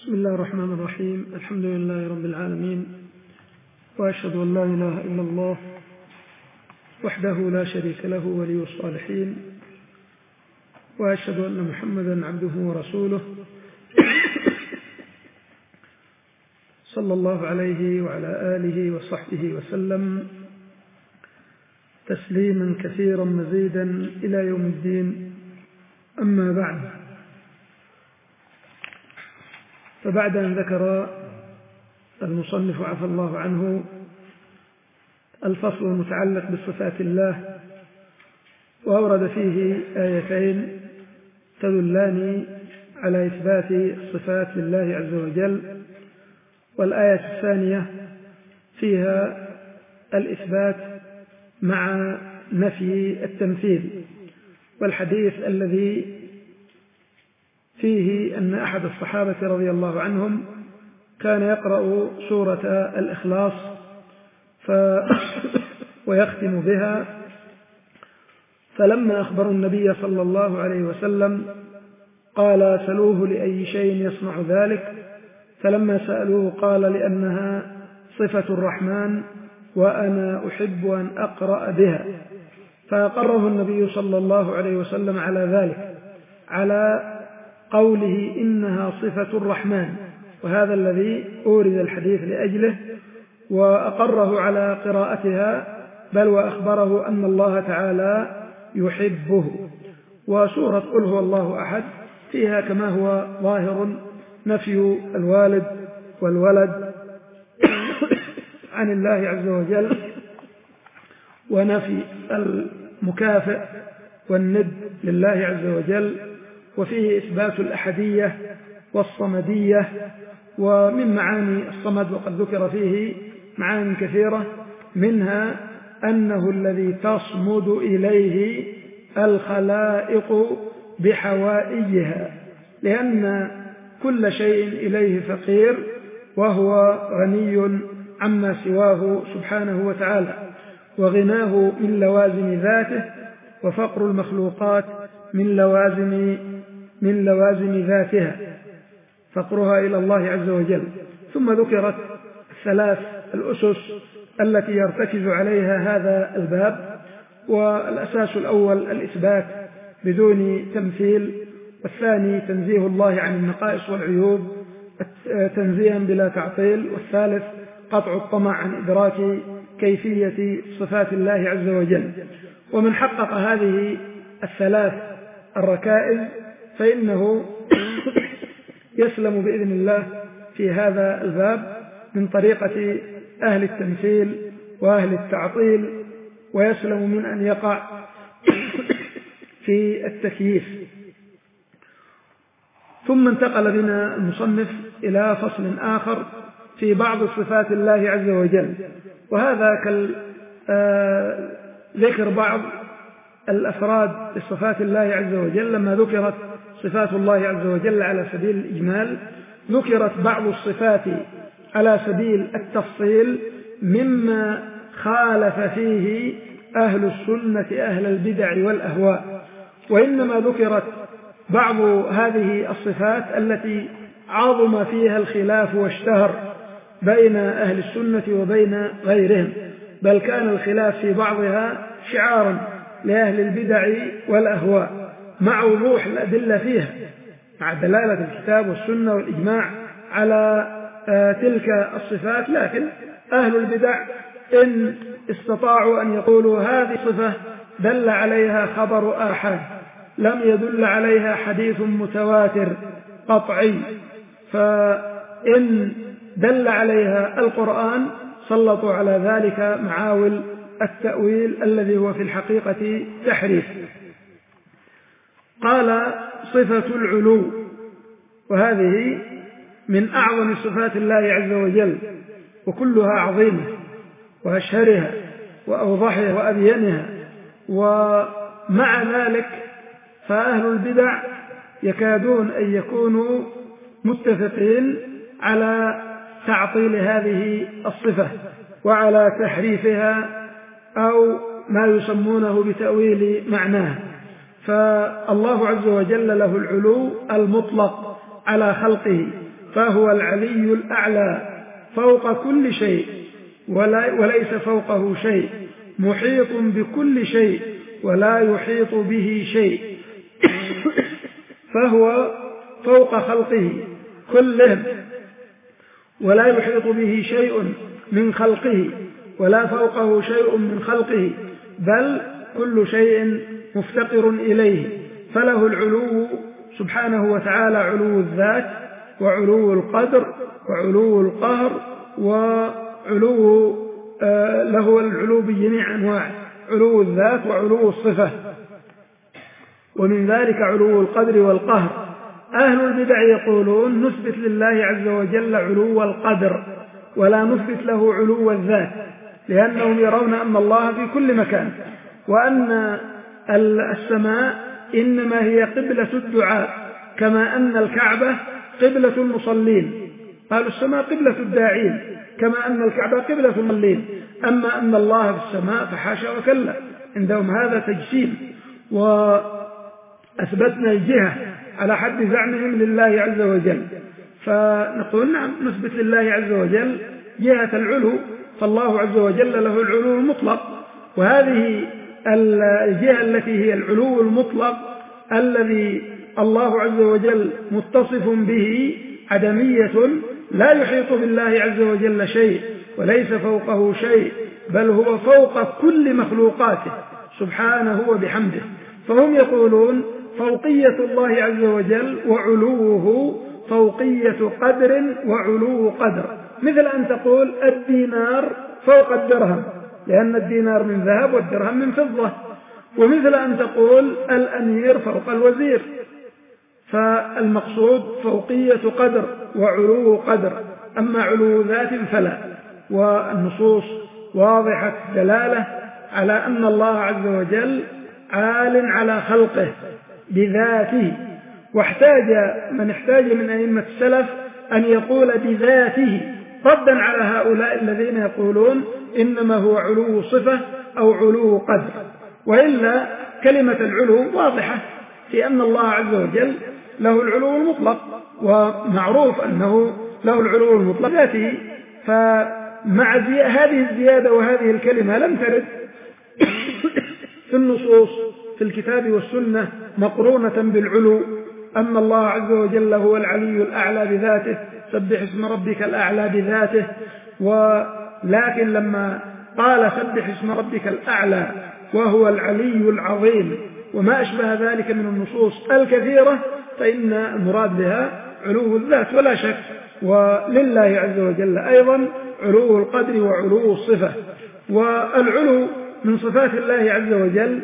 بسم الله الرحمن الرحيم. الحمد لله رب العالمين، وأشهد أن لا إله إلا الله وحده لا شريك له ولي الصالحين، وأشهد أن محمدا عبده ورسوله صلى الله عليه وعلى آله وصحبه وسلم تسليما كثيرا مزيدا إلى يوم الدين. أما بعد، فبعد أن ذكر المصنف عفى الله عنه الفصل المتعلق بصفات الله، وأورد فيه آيتين تدلان على إثبات الصفات لله عز وجل، والآية الثانية فيها الإثبات مع نفي التمثيل، والحديث الذي فيه أن أحد الصحابة رضي الله عنهم كان يقرأ سورة الإخلاص ويختم بها، فلما أخبروا النبي صلى الله عليه وسلم قال: سلوه لأي شيء يصنع ذلك؟ فلما سألوه قال: لأنها صفة الرحمن وأنا أحب أن أقرأ بها. فأقره النبي صلى الله عليه وسلم على ذلك، على قوله إنها صفة الرحمن، وهذا الذي أورد الحديث لأجله، وأقره على قراءتها، بل وأخبره أن الله تعالى يحبه. وسورة قل هو الله أحد فيها كما هو ظاهر نفي الوالد والولد عن الله عز وجل، ونفي المكافئ والند لله عز وجل، وفيه إثبات الأحدية والصمدية. ومن معاني الصمد وقد ذكر فيه معاني كثيرة، منها أنه الذي تصمد إليه الخلائق بحوائجها، لأن كل شيء إليه فقير، وهو غني عما سواه سبحانه وتعالى، وغناه من لوازم ذاته، وفقر المخلوقات من لوازم ذاتها، فقرها إلى الله عز وجل. ثم ذكرت الثلاث الأسس التي يرتكز عليها هذا الباب، والأساس الأول الإثبات بدون تمثيل، والثاني تنزيه الله عن النقائص والعيوب تنزيها بلا تعطيل، والثالث قطع الطمع عن إدراك كيفية صفات الله عز وجل. ومن حقق هذه الثلاث الركائز فإنه يسلم بإذن الله في هذا الباب من طريقة أهل التمثيل وأهل التعطيل، ويسلم من أن يقع في التكييف. ثم انتقل بنا المصنف إلى فصل آخر في بعض صفات الله عز وجل، وهذا ذكر بعض الأفراد لصفات الله عز وجل. لما ذكرت صفات الله عز وجل على سبيل الإجمال، ذكرت بعض الصفات على سبيل التفصيل مما خالف فيه أهل السنة أهل البدع والأهواء، وإنما ذكرت بعض هذه الصفات التي عظم فيها الخلاف واشتهر بين أهل السنة وبين غيرهم، بل كان الخلاف في بعضها شعارا لأهل البدع والأهواء، مع وضوح الأدلة فيها، مع دلالة الكتاب والسنة والإجماع على تلك الصفات. لكن أهل البدع إن استطاعوا أن يقولوا هذه صفة دل عليها خبر آحاد، لم يدل عليها حديث متواتر قطعي، فإن دل عليها القرآن سلطوا على ذلك معاول التأويل الذي هو في الحقيقة تحريف. قال: صفة العلو، وهذه من أعظم صفات الله عز وجل، وكلها عظيمة، وأشهرها وأوضحها وأبينها. ومع ذلك فأهل البدع يكادون أن يكونوا متفقين على تعطيل هذه الصفة وعلى تحريفها، أو ما يسمونه بتأويل معناها. فالله عز وجل له العلو المطلق على خلقه، فهو العلي الأعلى فوق كل شيء وليس فوقه شيء، محيط بكل شيء ولا يحيط به شيء، فهو فوق خلقه كلهم ولا يحيط به شيء من خلقه ولا فوقه شيء من خلقه، بل كل شيء مفتقر إليه، فله العلو سبحانه وتعالى، علو الذات وعلو القدر وعلو القهر وعلو له العلو بجميع أنواعه، علو الذات وعلو الصفة، ومن ذلك علو القدر والقهر. أهل البدع يقولون نثبت لله عز وجل علو القدر ولا نثبت له علو الذات، لأنهم يرون أن الله في كل مكان، وأن السماء إنما هي قبلة الدعاء، كما أن الكعبة قبلة المصلين، قالوا السماء قبلة الداعين كما أن الكعبة قبلة المصلين، أما أن الله في السماء فحاشا وكلا، عندهم هذا تجسيم، وأثبتنا الجهة على حد زعمهم لله عز وجل، فنقول نعم نثبت لله عز وجل جهة العلو، فالله عز وجل له العلو المطلق، وهذه الجهة التي هي العلو المطلق الذي الله عز وجل متصف به عدمية، لا يحيط بالله عز وجل شيء وليس فوقه شيء، بل هو فوق كل مخلوقاته سبحانه وبحمده. فهم يقولون فوقية الله عز وجل وعلوه فوقية قدر وعلو قدر، مثل أن تقول الدينار فوق الدرهم، لأن الدينار من ذهب والدرهم من فضة، ومثل أن تقول الأمير فوق الوزير. فالمقصود فوقية قدر وعلو قدر، أما علو ذات فلا، والنصوص واضحة دلالة على أن الله عز وجل عال على خلقه بذاته، واحتاج من احتاج من أئمة السلف أن يقول بذاته ردا على هؤلاء الذين يقولون إنما هو علو صفة أو علو قدر، وإلا كلمة العلو واضحة في أن الله عز وجل له العلو المطلق، ومعروف أنه له العلو المطلق ذاته، فمع هذه الزيادة وهذه الكلمة لم ترد في النصوص في الكتاب والسنة مقرونة بالعلو، أن الله عز وجل هو العلي الأعلى بذاته، سبح اسم ربك الأعلى بذاته، ولكن لما قال سبح اسم ربك الأعلى وهو العلي العظيم وما أشبه ذلك من النصوص الكثيرة، فإن المراد بها علو الذات ولا شك، ولله عز وجل أيضا علو القدر وعلو الصفة. والعلو من صفات الله عز وجل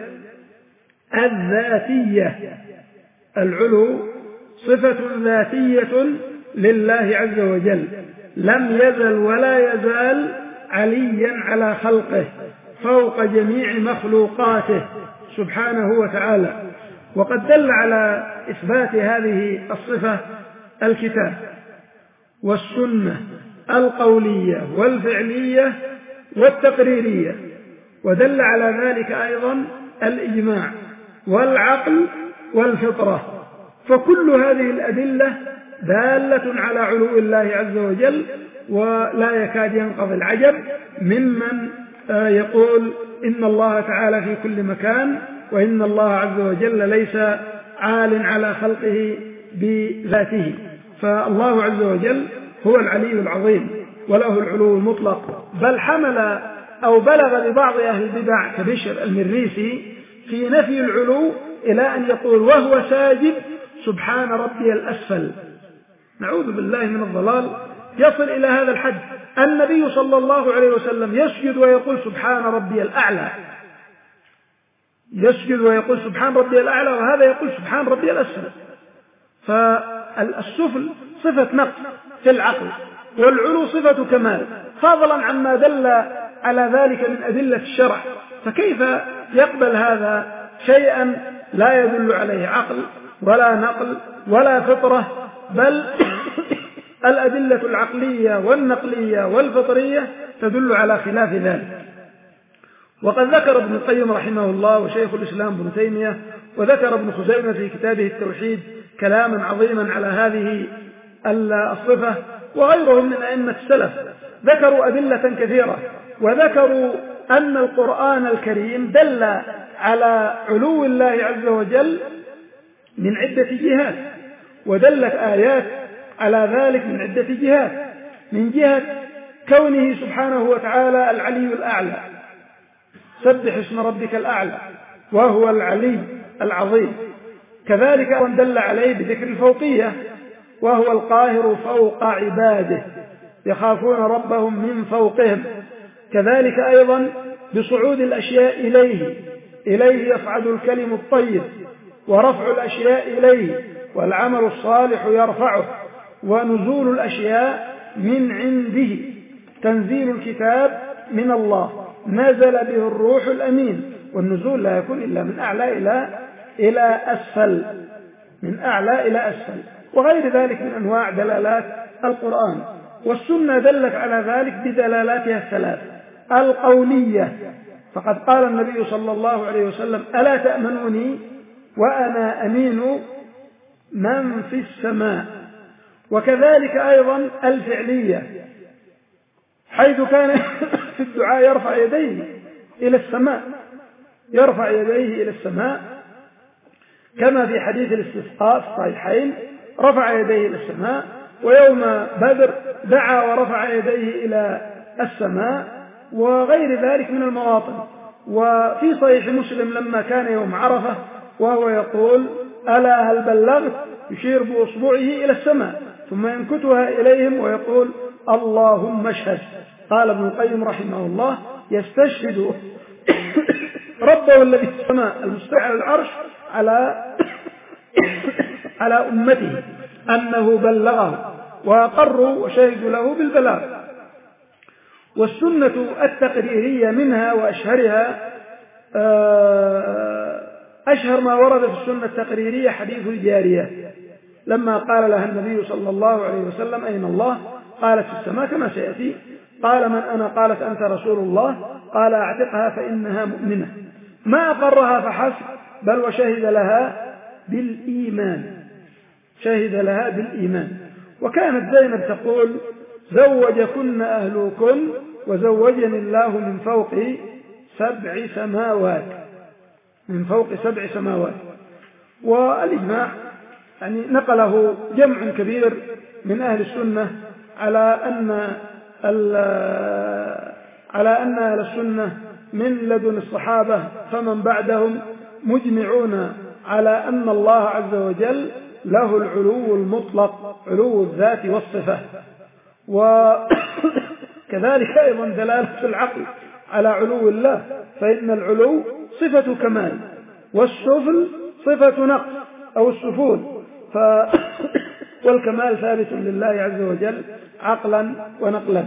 الذاتية، العلو صفة ذاتية لله عز وجل، لم يزل ولا يزال عليا على خلقه فوق جميع مخلوقاته سبحانه وتعالى. وقد دل على إثبات هذه الصفة الكتاب والسنة القولية والفعلية والتقريرية، ودل على ذلك أيضا الإجماع والعقل والفطرة، فكل هذه الأدلة دالة على علو الله عز وجل، ولا يكاد ينقضي العجب ممن يقول إن الله تعالى في كل مكان وإن الله عز وجل ليس عال على خلقه بذاته، فالله عز وجل هو العلي العظيم وله العلو المطلق، بل حمل أو بلغ لبعض أهل البدع كبشر المريسي في نفي العلو إلى أن يقول وهو ساجد سبحان ربي الأسفل. نعوذ بالله من الضلال، يصل إلى هذا الحد. النبي صلى الله عليه وسلم يسجد ويقول سبحان ربي الأعلى، يسجد ويقول سبحان ربي الأعلى، وهذا يقول سبحان ربي الأسفل. فالسفل صفة نقص في العقل، والعلو صفة كمال، فضلا عما دل على ذلك من أدلة الشرع، فكيف يقبل هذا شيئا لا يدل عليه عقل ولا نقل ولا فطرة، بل الأدلة العقلية والنقلية والفطرية تدل على خلاف ذلك. وقد ذكر ابن القيم رحمه الله وشيخ الإسلام ابن تيمية وذكر ابن خزيمة في كتابه التوحيد كلاما عظيما على هذه الصفة وغيرهم من أئمة السلف ذكروا أدلة كثيرة، وذكروا أن القرآن الكريم دل على علو الله عز وجل من عدة جهات، ودلت آيات على ذلك من عدة جهات، من جهة كونه سبحانه وتعالى العلي الأعلى، سبح اسم ربك الأعلى وهو العلي العظيم. كذلك دل عليه بذكر الفوقية، وهو القاهر فوق عباده يخافون ربهم من فوقهم. كذلك أيضا بصعود الأشياء إليه يصعد الكلم الطيب، ورفع الأشياء إليه، والعمل الصالح يرفعه، ونزول الأشياء من عنده، تنزيل الكتاب من الله نزل به الروح الأمين، والنزول لا يكون إلا من أعلى إلى أسفل، من أعلى إلى أسفل، وغير ذلك من أنواع دلالات القرآن. والسنة دلت على ذلك بدلالاتها الثلاث: القولية، فقد قال النبي صلى الله عليه وسلم: ألا تأمنوني وأنا أمين من في السماء. وكذلك أيضا الفعلية، حيث كان في الدعاء يرفع يديه إلى السماء، يرفع يديه إلى السماء، كما في حديث الاستسقاء في الصحيحين رفع يديه إلى السماء، ويوم بدر دعا ورفع يديه إلى السماء، وغير ذلك من المواطن. وفي صحيح مسلم لما كان يوم عرفة وهو يقول: ألا هل بلغت؟ يشير بأصبعه إلى السماء ثم ينكتها إليهم ويقول: اللهم اشهد. قال ابن القيم رحمه الله: يستشهد ربه الذي في السماء المستوى على العرش على أمته أنه بلغه، وأقروا وشهدوا له بالبلاغ. والسنة التقريرية منها وأشهرها، أشهر ما ورد في السنة التقريرية حديث الجارية لما قال لها النبي صلى الله عليه وسلم: أين الله؟ قالت: في السماء كما سيأتي. قال: من أنا؟ قالت: أنت رسول الله. قال: أعتقها فإنها مؤمنة. ما أقرها فحسب، بل وشهد لها بالإيمان، شهد لها بالإيمان. وكانت زينب تقول: زوجكن أهلكن وزوجني الله من فوق 7 سماوات، من فوق 7 سماوات. والإجماع يعني نقله جمع كبير من أهل السنة على أن أهل السنة من لدن الصحابة فمن بعدهم مجمعون على أن الله عز وجل له العلو المطلق، علو الذات والصفة. وكذلك أيضا دلالة العقل على علو الله، فإن العلو صفة كمال، والسفل صفة نقص أو السفول، والكمال ثابت لله عز وجل عقلا ونقلا.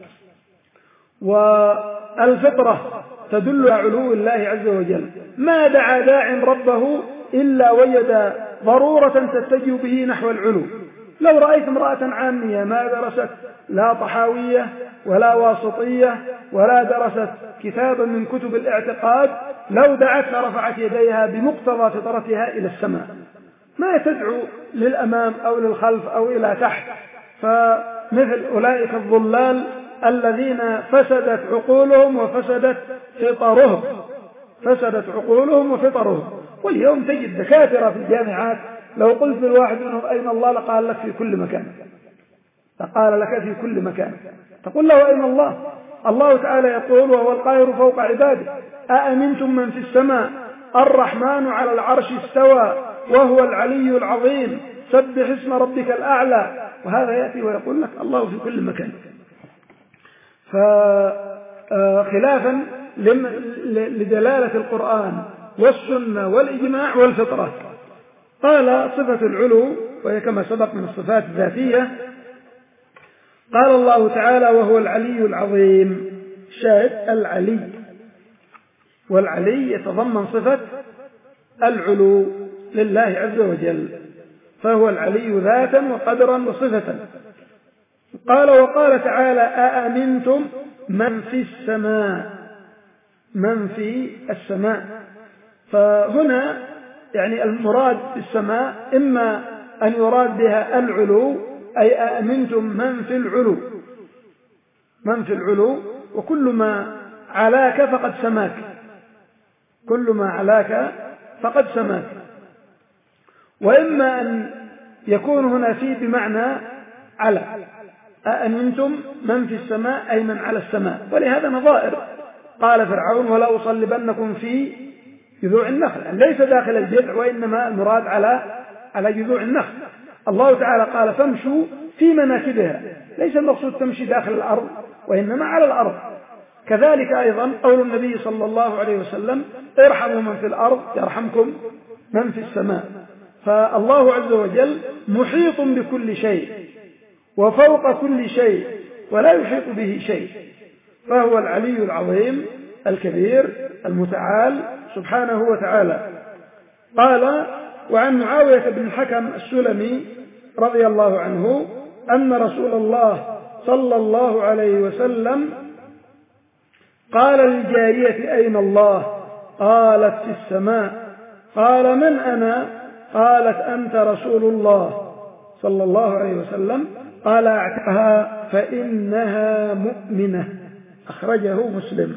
والفطرة تدل على علو الله عز وجل، ما دعا داع ربه إلا وجد ضرورة تتجه به نحو العلو. لو رأيت امرأة عامية ما درست لا طحاوية ولا واسطية ولا درست كتابا من كتب الاعتقاد، لو دعت رفعت يديها بمقتضى فطرتها إلى السماء، ما تدعو للأمام أو للخلف أو إلى تحت. فمثل أولئك الضلال الذين فسدت عقولهم وفسدت فطرهم، فسدت عقولهم وفطرهم. واليوم تجد دكاترة في الجامعات لو قلت للواحد منهم: أين الله؟ لقال لك: في كل مكان. فقال لك: في كل مكان. تقول له: أين الله؟ الله تعالى يقول: وهو القاهر فوق عباده، أأمنتم من في السماء الرحمن على العرش استوى وهو العلي العظيم سبح اسم ربك الأعلى. وهذا يأتي ويقول لك الله في كل مكان. فخلافا لدلالة القرآن والسنة والإجماع والفطرة. قال: صفة العلو، وهي كما سبق من الصفات الذاتية. قال الله تعالى: وهو العلي العظيم. شاهد العلي، والعلي يتضمن صفة العلو لله عز وجل، فهو العلي ذاتا وقدرا وصفة. قال: وقال تعالى: أأمنتم من في السماء، من في السماء. فهنا يعني المراد بالسماء إما أن يراد بها العلو أي أأمنتم من في العلو، من في العلو، وكل ما علاك فقد سماك، كل ما علاك فقد سماك. وإما أن يكون هنا في بمعنى على، أأمنتم من في السماء أي من على السماء، ولهذا نظائر. قال فرعون ولا أصلبنكم في جذوع النخل، ليس داخل الجذع، وإنما المراد على جذوع النخل. الله تعالى قال فامشوا في مناكبها، ليس المقصود تمشي داخل الأرض وإنما على الأرض. كذلك أيضا قول النبي صلى الله عليه وسلم ارحموا من في الأرض يرحمكم من في السماء. فالله عز وجل محيط بكل شيء وفوق كل شيء ولا يحيط به شيء، فهو العلي العظيم الكبير المتعال سبحانه وتعالى. قال وعن معاوية بن الحكم السلمي رضي الله عنه أن رسول الله صلى الله عليه وسلم قال للجارية أين الله؟ قالت في السماء. قال من أنا؟ قالت أنت رسول الله صلى الله عليه وسلم. قال اعتقها فإنها مؤمنة، أخرجه مسلم.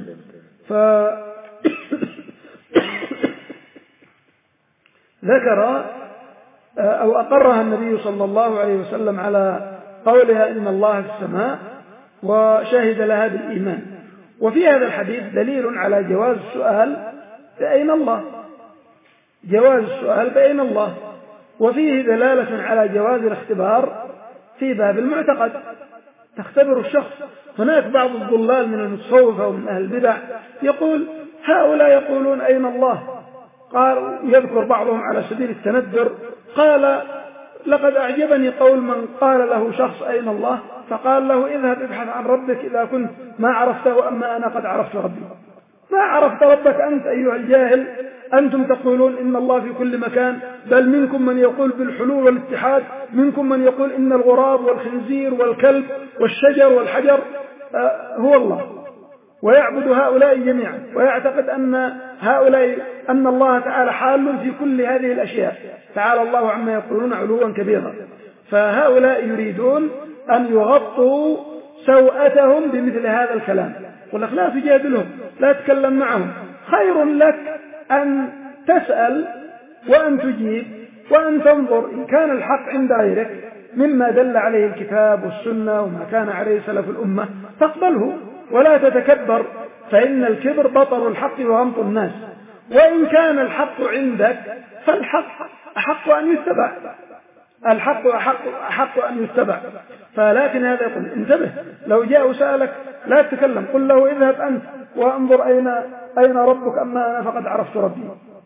ذكر أو أقرها النبي صلى الله عليه وسلم على قولها إن الله في السماء، وشهد لها بالإيمان. وفي هذا الحديث دليل على جواز السؤال بأين الله، جواز السؤال بأين الله، وفيه دلالة على جواز الاختبار في باب المعتقد، تختبر الشخص. هناك بعض الضلال من المتصوفة ومن أهل البدع يقول هؤلاء يقولون أين الله، قال يذكر بعضهم على سبيل التندر، قال لقد أعجبني قول من قال له شخص أين الله فقال له اذهب ابحث عن ربك إذا كنت ما عرفته، أما أنا قد عرفت ربي. ما عرفت ربك أنت أيها الجاهل، أنتم تقولون إن الله في كل مكان، بل منكم من يقول بالحلول والاتحاد، منكم من يقول إن الغراب والخنزير والكلب والشجر والحجر هو الله، ويعبد هؤلاء جميعا، ويعتقد أن هؤلاء أن الله تعالى حال في كل هذه الأشياء، تعالى الله عما يقولون علوا كبيرا. فهؤلاء يريدون أن يغطوا سوءتهم بمثل هذا الكلام. يقول لك لا تجادلهم، لا تتكلم معهم، خير لك أن تسأل وأن تجيب وأن تنظر إن كان الحق عند غيرك مما دل عليه الكتاب والسنة وما كان عليه سلف الأمة فاقبله ولا تتكبر، فإن الكبر بطر الحق وغمط الناس. وإن كان الحق عندك فالحق أحق أن يتبع، الحق أحق أن يتبع. فلكن هذا يقول انتبه، لو جاء وسألك لا تتكلم، قل له اذهب أنت وانظر أين ربك، أما أنا فقد عرفت ربي،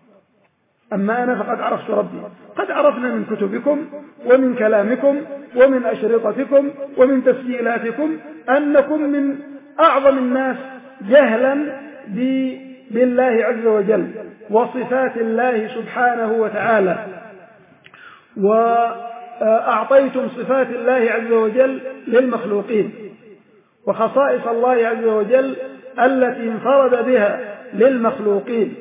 أما أنا فقد عرفت ربي. قد عرفنا من كتبكم ومن كلامكم ومن أشرطتكم ومن تسجيلاتكم أنكم من أعظم الناس جهلا بالله عز وجل وصفات الله سبحانه وتعالى، وأعطيتم صفات الله عز وجل للمخلوقين، وخصائص الله عز وجل التي انفرد بها للمخلوقين،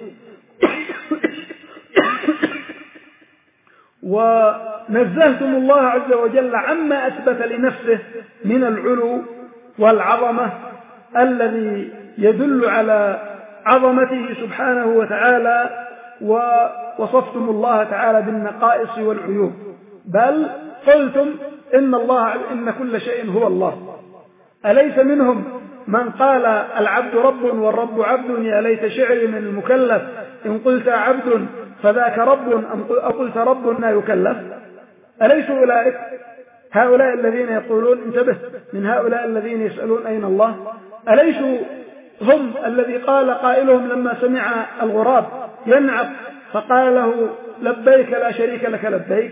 ونزهتم الله عز وجل عما أثبت لنفسه من العلو والعظمة الذي يدل على عظمته سبحانه وتعالى، ووصفتم الله تعالى بالنقائص والعيوب، بل قلتم إن كل شيء هو الله. أليس منهم من قال العبد رب والرب عبد، يا ليت شعري من المكلف إن قلت عبد فذاك رب أو قلت رب لا يكلف. أليسوا أولئك هؤلاء الذين يقولون انتبه من هؤلاء الذين يسألون أين الله؟ أليسوا هم الذي قال قائلهم لما سمع الغراب ينعق فقال له لبيك لا شريك لك لبيك؟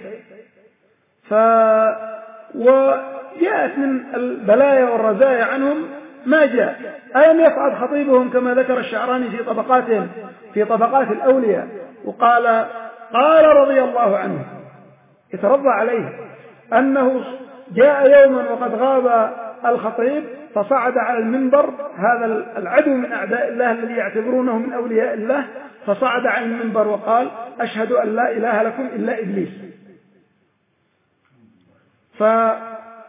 وجاءت من البلايا والرزايا عنهم ما جاء. ألم يصعد خطيبهم كما ذكر الشعراني في طبقاتهم في طبقات الأولياء وقال رضي الله عنه يترضى عليه أنه جاء يوما وقد غاب الخطيب فصعد على المنبر، هذا العدو من أعداء الله الذي يعتبرونه من أولياء الله، فصعد على المنبر وقال أشهد أن لا إله لكم إلا إبليس.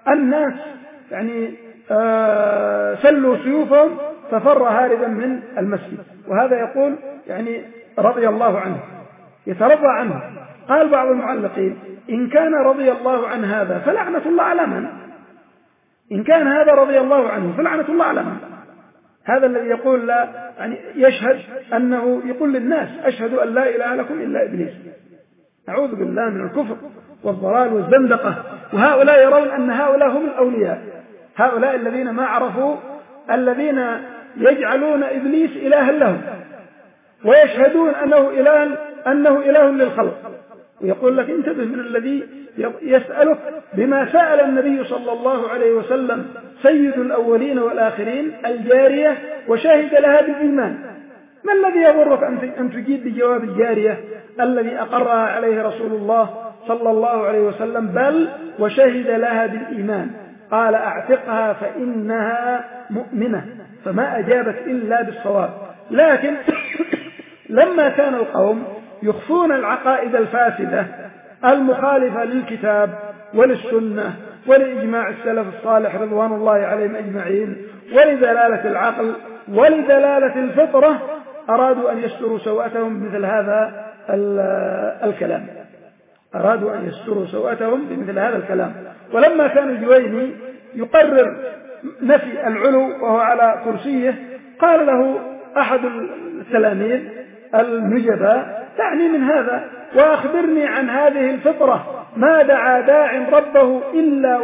الناس يعني سلوا سيوفهم ففر هاربا من المسجد. وهذا يقول يعني رضي الله عنه، يترضى عنه. قال بعض المعلقين: إن كان رضي الله عن هذا فلعنة الله على من؟ إن كان هذا رضي الله عنه فلعنة الله على من؟ هذا الذي يقول لا يعني يشهد أنه يقول للناس: أشهد أن لا إله لكم إلا إبليس. نعوذ بالله من الكفر والضلال والزندقة. وهؤلاء يرون أن هؤلاء هم الأولياء، هؤلاء الذين ما عرفوا، الذين يجعلون إبليس إلها لهم ويشهدون أنه إله للخلق. ويقول لك: انتبه من الذي يسألك بما سأل النبي صلى الله عليه وسلم سيد الأولين والآخرين الجارية وشهد لها بالإيمان. ما الذي يضرك أن تجيب بجواب الجارية الذي أقرها عليه رسول الله صلى الله عليه وسلم؟ بل وشهد لها بالإيمان. قال: أعتقها فإنها مؤمنة. فما أجابت إلا بالصواب. لكن لما كان القوم يخفون العقائد الفاسدة المخالفة للكتاب وللسنة ولإجماع السلف الصالح رضوان الله عليهم أجمعين ولدلالة العقل ولدلالة الفطرة، أرادوا أن يستروا سوءتهم بمثل هذا الكلام. أرادوا أن يستروا سوءتهم بمثل هذا الكلام. ولما كان الجويني يقرر نفي العلو وهو على كرسيه، قال له أحد التلاميذ النجباء: دعني من هذا وأخبرني عن هذه الفطرة. ما دعا داع ربه إلا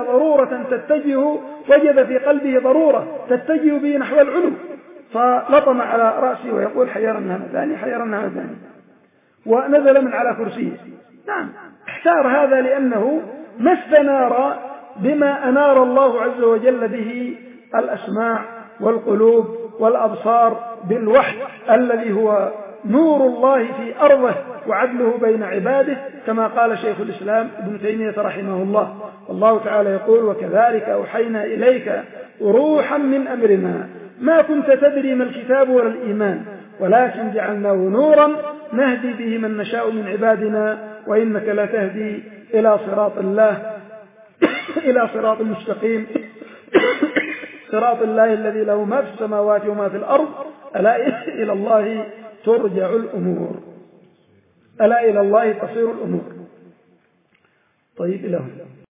وجد في قلبه ضرورة تتجه به نحو العلو. فلطم على رأسي ويقول: حيرنا هذاني، ونزل من على كرسيه. نعم، احتار هذا لأنه ما استنار بما أنار الله عز وجل به الأسماع والقلوب والأبصار بالوحي الذي هو نور الله في أرضه وعدله بين عباده، كما قال شيخ الإسلام ابن تيمية رحمه الله. والله تعالى يقول: وكذلك أوحينا إليك روحا من أمرنا ما كنت تدري ما الكتاب ولا الإيمان ولكن جعلناه نورا نهدي به من نشاء من عبادنا وإنك لا تهدي إلى صراط مستقيم صراط الله الذي له ما في السماوات وما في الأرض ألا إلى الله ترجع الأمور، ألا إلى الله تصير الأمور. طيب، إلى هنا.